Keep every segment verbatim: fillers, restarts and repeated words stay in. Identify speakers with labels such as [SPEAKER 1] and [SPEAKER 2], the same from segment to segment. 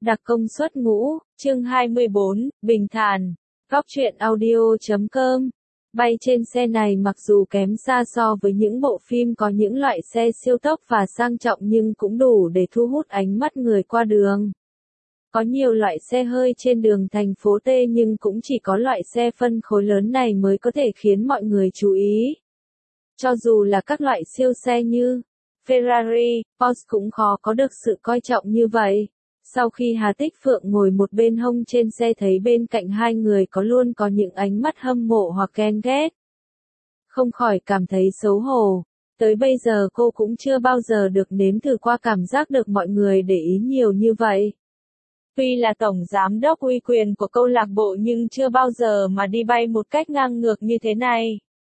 [SPEAKER 1] Đặc công suất ngũ, chương hai mươi bốn, bình thản. Góc truyện audio chấm com. Bay trên xe này mặc dù kém xa so với những bộ phim có những loại xe siêu tốc và sang trọng nhưng cũng đủ để thu hút ánh mắt người qua đường. Có nhiều loại xe hơi trên đường thành phố T nhưng cũng chỉ có loại xe phân khối lớn này mới có thể khiến mọi người chú ý. Cho dù là các loại siêu xe như Ferrari, Porsche cũng khó có được sự coi trọng như vậy. Sau khi Hà Tích Phượng ngồi một bên hông trên xe thấy bên cạnh hai người có luôn có những ánh mắt hâm mộ hoặc ghen ghét. Không khỏi cảm thấy xấu hổ. Tới bây giờ cô cũng chưa bao giờ được nếm thử qua cảm giác được mọi người để ý nhiều như vậy. Tuy là tổng giám đốc uy quyền của câu lạc bộ nhưng chưa bao giờ mà đi bay một cách ngang ngược như thế này.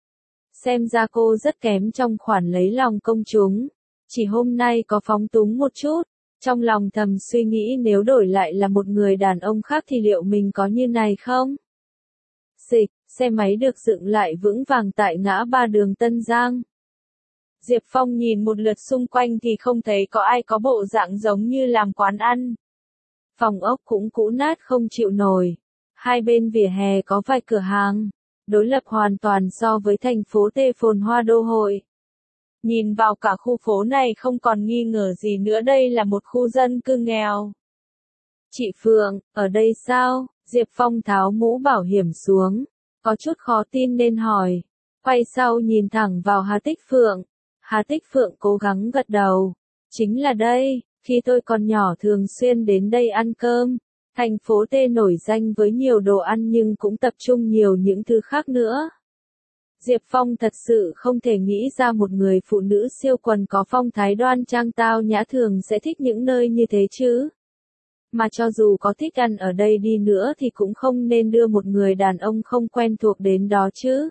[SPEAKER 1] Xem ra cô rất kém trong khoản lấy lòng công chúng. Chỉ hôm nay có phóng túng một chút. Trong lòng thầm suy nghĩ nếu đổi lại là một người đàn ông khác thì liệu mình có như này không? Xịch, xe máy được dựng lại vững vàng tại ngã ba đường Tân Giang. Diệp Phong nhìn một lượt xung quanh thì không thấy có ai có bộ dạng giống như làm quán ăn. Phòng ốc cũng cũ nát không chịu nổi. Hai bên vỉa hè có vài cửa hàng. Đối lập hoàn toàn so với thành phố T phồn hoa đô hội. Nhìn vào cả khu phố này không còn nghi ngờ gì nữa đây là một khu dân cư nghèo. Chị Phượng, ở đây sao? Diệp Phong tháo mũ bảo hiểm xuống. Có chút khó tin nên hỏi. Quay sau nhìn thẳng vào Hà Tích Phượng. Hà Tích Phượng cố gắng gật đầu. Chính là đây, khi tôi còn nhỏ thường xuyên đến đây ăn cơm. Thành phố T nổi danh với nhiều đồ ăn nhưng cũng tập trung nhiều những thứ khác nữa. Diệp Phong thật sự không thể nghĩ ra một người phụ nữ siêu quần có phong thái đoan trang tao nhã thường sẽ thích những nơi như thế chứ. Mà cho dù có thích ăn ở đây đi nữa thì cũng không nên đưa một người đàn ông không quen thuộc đến đó chứ.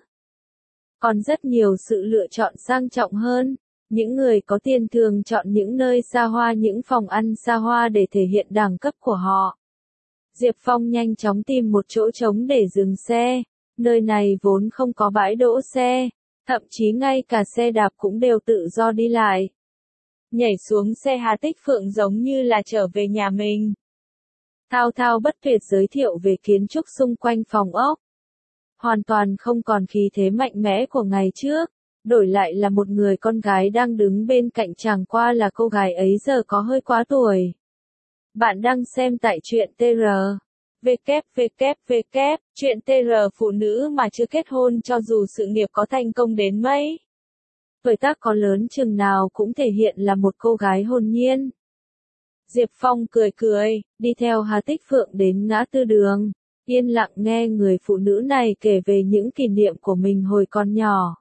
[SPEAKER 1] Còn rất nhiều sự lựa chọn sang trọng hơn. Những người có tiền thường chọn những nơi xa hoa, những phòng ăn xa hoa để thể hiện đẳng cấp của họ. Diệp Phong nhanh chóng tìm một chỗ trống để dừng xe. Nơi này vốn không có bãi đỗ xe, thậm chí ngay cả xe đạp cũng đều tự do đi lại. Nhảy xuống xe Hà Tích Phượng giống như là trở về nhà mình. Thao thao bất tuyệt giới thiệu về kiến trúc xung quanh phòng ốc. Hoàn toàn không còn khí thế mạnh mẽ của ngày trước, đổi lại là một người con gái đang đứng bên cạnh chẳng qua là cô gái ấy giờ có hơi quá tuổi. Bạn đang xem tại truyện tê rờ. vê kép vê kép vê kép, chuyện tê rờ phụ nữ mà chưa kết hôn cho dù sự nghiệp có thành công đến mấy. Tuổi tác có lớn chừng nào cũng thể hiện là một cô gái hồn nhiên. Diệp Phong cười cười, đi theo Hà Tích Phượng đến ngã tư đường, yên lặng nghe người phụ nữ này kể về những kỷ niệm của mình hồi còn nhỏ.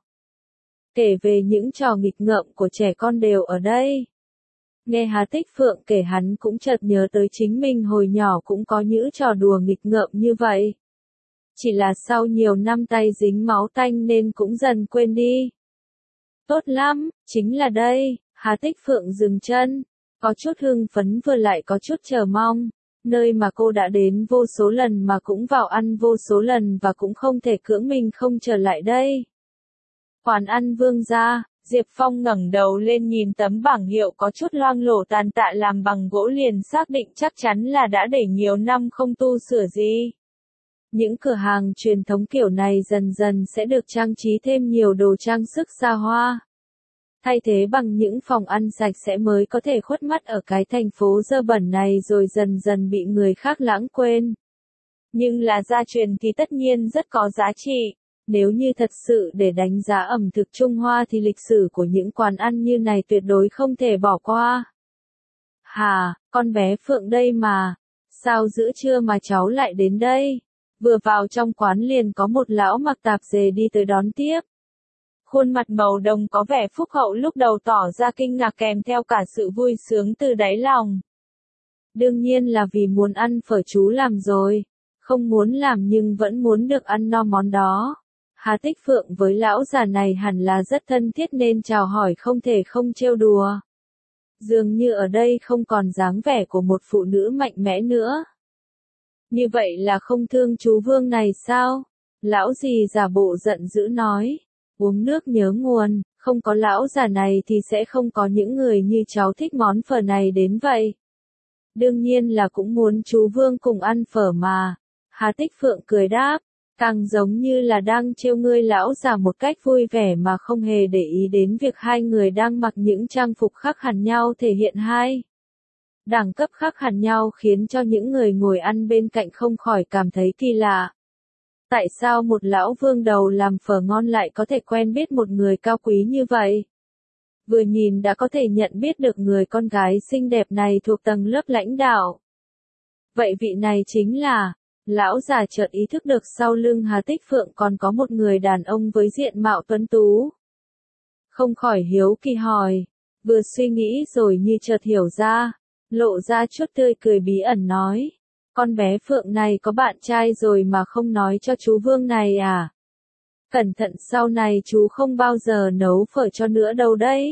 [SPEAKER 1] Kể về những trò nghịch ngợm của trẻ con đều ở đây. Nghe Hà Tích Phượng kể hắn cũng chợt nhớ tới chính mình hồi nhỏ cũng có những trò đùa nghịch ngợm như vậy. Chỉ là sau nhiều năm tay dính máu tanh nên cũng dần quên đi. Tốt lắm, chính là đây, Hà Tích Phượng dừng chân, có chút hưng phấn vừa lại có chút chờ mong, nơi mà cô đã đến vô số lần mà cũng vào ăn vô số lần và cũng không thể cưỡng mình không trở lại đây. Quán ăn Vương gia. Diệp Phong ngẩng đầu lên nhìn tấm bảng hiệu có chút loang lổ tàn tạ làm bằng gỗ liền xác định chắc chắn là đã để nhiều năm không tu sửa gì. Những cửa hàng truyền thống kiểu này dần dần sẽ được trang trí thêm nhiều đồ trang sức xa hoa. Thay thế bằng những phòng ăn sạch sẽ mới có thể khuất mắt ở cái thành phố dơ bẩn này rồi dần dần bị người khác lãng quên. Nhưng là gia truyền thì tất nhiên rất có giá trị. Nếu như thật sự để đánh giá ẩm thực Trung Hoa thì lịch sử của những quán ăn như này tuyệt đối không thể bỏ qua. Hà, con bé Phượng đây mà. Sao giữa trưa mà cháu lại đến đây? Vừa vào trong quán liền có một lão mặc tạp dề đi tới đón tiếp. Khuôn mặt màu đồng có vẻ phúc hậu lúc đầu tỏ ra kinh ngạc kèm theo cả sự vui sướng từ đáy lòng. Đương nhiên là vì muốn ăn phở chú làm rồi. Không muốn làm nhưng vẫn muốn được ăn no món đó. Hà Tích Phượng với lão già này hẳn là rất thân thiết nên chào hỏi không thể không trêu đùa. Dường như ở đây không còn dáng vẻ của một phụ nữ mạnh mẽ nữa. Như vậy là không thương chú Vương này sao? Lão gì giả bộ giận dữ nói. Uống nước nhớ nguồn, không có lão già này thì sẽ không có những người như cháu thích món phở này đến vậy. Đương nhiên là cũng muốn chú Vương cùng ăn phở mà. Hà Tích Phượng cười đáp, càng giống như là đang trêu ngươi lão già một cách vui vẻ mà không hề để ý đến việc hai người đang mặc những trang phục khác hẳn nhau thể hiện hai đẳng cấp khác hẳn nhau khiến cho những người ngồi ăn bên cạnh không khỏi cảm thấy kỳ lạ. Tại sao một lão vương đầu làm phở ngon lại có thể quen biết một người cao quý như vậy? Vừa nhìn đã có thể nhận biết được người con gái xinh đẹp này thuộc tầng lớp lãnh đạo. Vậy vị này chính là, lão già chợt ý thức được sau lưng Hà Tích Phượng còn có một người đàn ông với diện mạo tuấn tú. Không khỏi hiếu kỳ hỏi, vừa suy nghĩ rồi như chợt hiểu ra, lộ ra chút tươi cười bí ẩn nói, con bé Phượng này có bạn trai rồi mà không nói cho chú Vương này à? Cẩn thận sau này chú không bao giờ nấu phở cho nữa đâu đấy.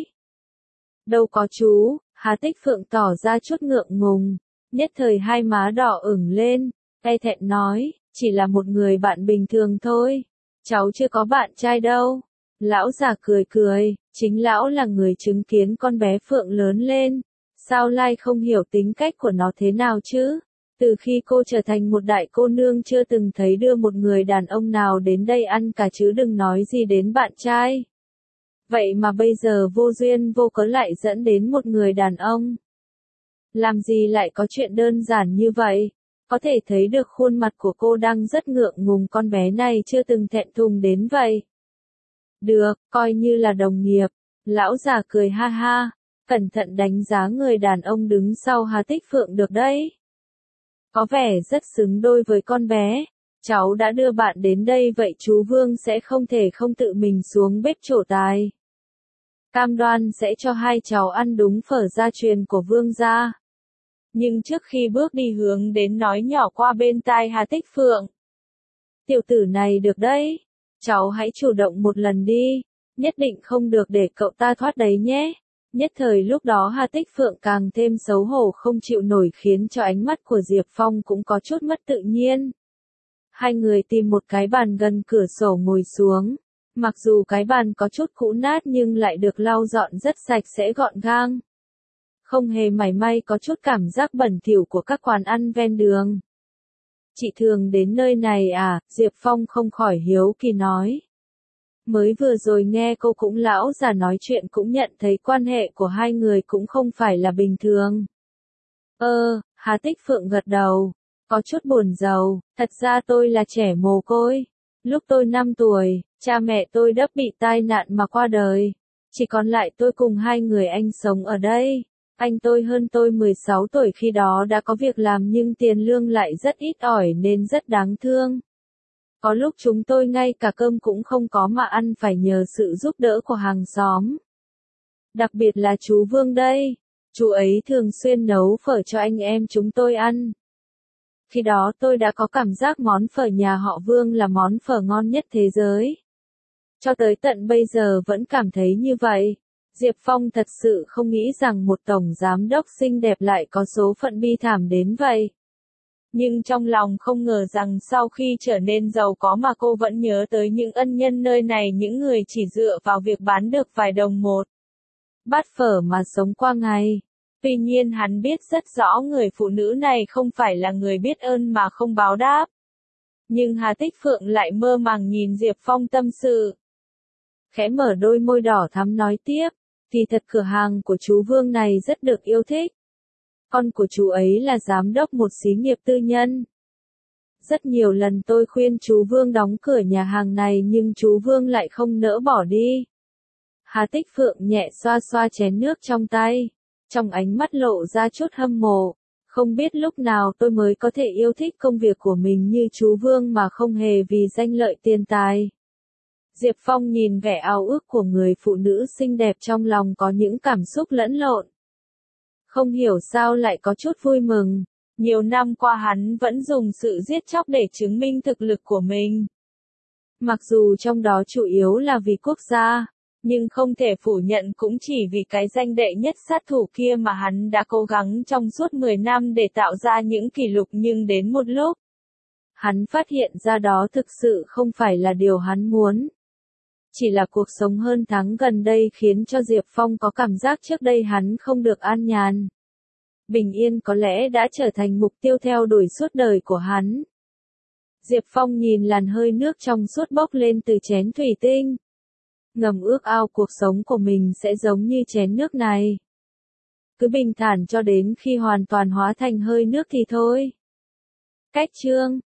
[SPEAKER 1] Đâu có chú, Hà Tích Phượng tỏ ra chút ngượng ngùng, nhất thời hai má đỏ ửng lên, e thẹn nói, chỉ là một người bạn bình thường thôi, cháu chưa có bạn trai đâu. Lão già cười cười, chính lão là người chứng kiến con bé Phượng lớn lên, sao lai không hiểu tính cách của nó thế nào chứ? Từ khi cô trở thành một đại cô nương chưa từng thấy đưa một người đàn ông nào đến đây ăn cả chứ đừng nói gì đến bạn trai. Vậy mà bây giờ vô duyên vô cớ lại dẫn đến một người đàn ông. Làm gì lại có chuyện đơn giản như vậy? Có thể thấy được khuôn mặt của cô đang rất ngượng ngùng, con bé này chưa từng thẹn thùng đến vậy. Được, coi như là đồng nghiệp. Lão già cười ha ha, cẩn thận đánh giá người đàn ông đứng sau Hà Tích Phượng được đấy. Có vẻ rất xứng đôi với con bé. Cháu đã đưa bạn đến đây vậy chú Vương sẽ không thể không tự mình xuống bếp trổ tài. Cam đoan sẽ cho hai cháu ăn đúng phở gia truyền của Vương gia. Nhưng trước khi bước đi hướng đến nói nhỏ qua bên tai Hà Tích Phượng. Tiểu tử này được đấy. Cháu hãy chủ động một lần đi. Nhất định không được để cậu ta thoát đấy nhé. Nhất thời lúc đó Hà Tích Phượng càng thêm xấu hổ không chịu nổi khiến cho ánh mắt của Diệp Phong cũng có chút mất tự nhiên. Hai người tìm một cái bàn gần cửa sổ ngồi xuống. Mặc dù cái bàn có chút cũ nát nhưng lại được lau dọn rất sạch sẽ gọn gàng. Không hề mảy may có chút cảm giác bẩn thỉu của các quán ăn ven đường. Chị thường đến nơi này à? Diệp Phong không khỏi hiếu kỳ nói. Mới vừa rồi nghe cô cũng lão già nói chuyện cũng nhận thấy quan hệ của hai người cũng không phải là bình thường. Ơ, Hà Tích Phượng gật đầu, có chút buồn rầu, thật ra tôi là trẻ mồ côi. Lúc tôi năm tuổi, cha mẹ tôi đã bị tai nạn mà qua đời. Chỉ còn lại tôi cùng hai người anh sống ở đây. Anh tôi hơn tôi mười sáu tuổi khi đó đã có việc làm nhưng tiền lương lại rất ít ỏi nên rất đáng thương. Có lúc chúng tôi ngay cả cơm cũng không có mà ăn phải nhờ sự giúp đỡ của hàng xóm. Đặc biệt là chú Vương đây. Chú ấy thường xuyên nấu phở cho anh em chúng tôi ăn. Khi đó tôi đã có cảm giác món phở nhà họ Vương là món phở ngon nhất thế giới. Cho tới tận bây giờ vẫn cảm thấy như vậy. Diệp Phong thật sự không nghĩ rằng một tổng giám đốc xinh đẹp lại có số phận bi thảm đến vậy. Nhưng trong lòng không ngờ rằng sau khi trở nên giàu có mà cô vẫn nhớ tới những ân nhân nơi này, những người chỉ dựa vào việc bán được vài đồng một bát phở mà sống qua ngày. Tuy nhiên hắn biết rất rõ người phụ nữ này không phải là người biết ơn mà không báo đáp. Nhưng Hà Tích Phượng lại mơ màng nhìn Diệp Phong tâm sự. Khẽ mở đôi môi đỏ thắm nói tiếp, thì thật cửa hàng của chú Vương này rất được yêu thích. Con của chú ấy là giám đốc một xí nghiệp tư nhân. Rất nhiều lần tôi khuyên chú Vương đóng cửa nhà hàng này nhưng chú Vương lại không nỡ bỏ đi. Hà Tích Phượng nhẹ xoa xoa chén nước trong tay, trong ánh mắt lộ ra chút hâm mộ. Không biết lúc nào tôi mới có thể yêu thích công việc của mình như chú Vương mà không hề vì danh lợi tiền tài. Diệp Phong nhìn vẻ ao ước của người phụ nữ xinh đẹp trong lòng có những cảm xúc lẫn lộn. Không hiểu sao lại có chút vui mừng. Nhiều năm qua hắn vẫn dùng sự giết chóc để chứng minh thực lực của mình. Mặc dù trong đó chủ yếu là vì quốc gia, nhưng không thể phủ nhận cũng chỉ vì cái danh đệ nhất sát thủ kia mà hắn đã cố gắng trong suốt mười năm để tạo ra những kỷ lục, nhưng đến một lúc, hắn phát hiện ra đó thực sự không phải là điều hắn muốn. Chỉ là cuộc sống hơn tháng gần đây khiến cho Diệp Phong có cảm giác trước đây hắn không được an nhàn. bình yên có lẽ đã trở thành mục tiêu theo đuổi suốt đời của hắn. Diệp Phong nhìn làn hơi nước trong suốt bốc lên từ chén thủy tinh. Ngầm ước ao cuộc sống của mình sẽ giống như chén nước này. Cứ bình thản cho đến khi hoàn toàn hóa thành hơi nước thì thôi. Cách chương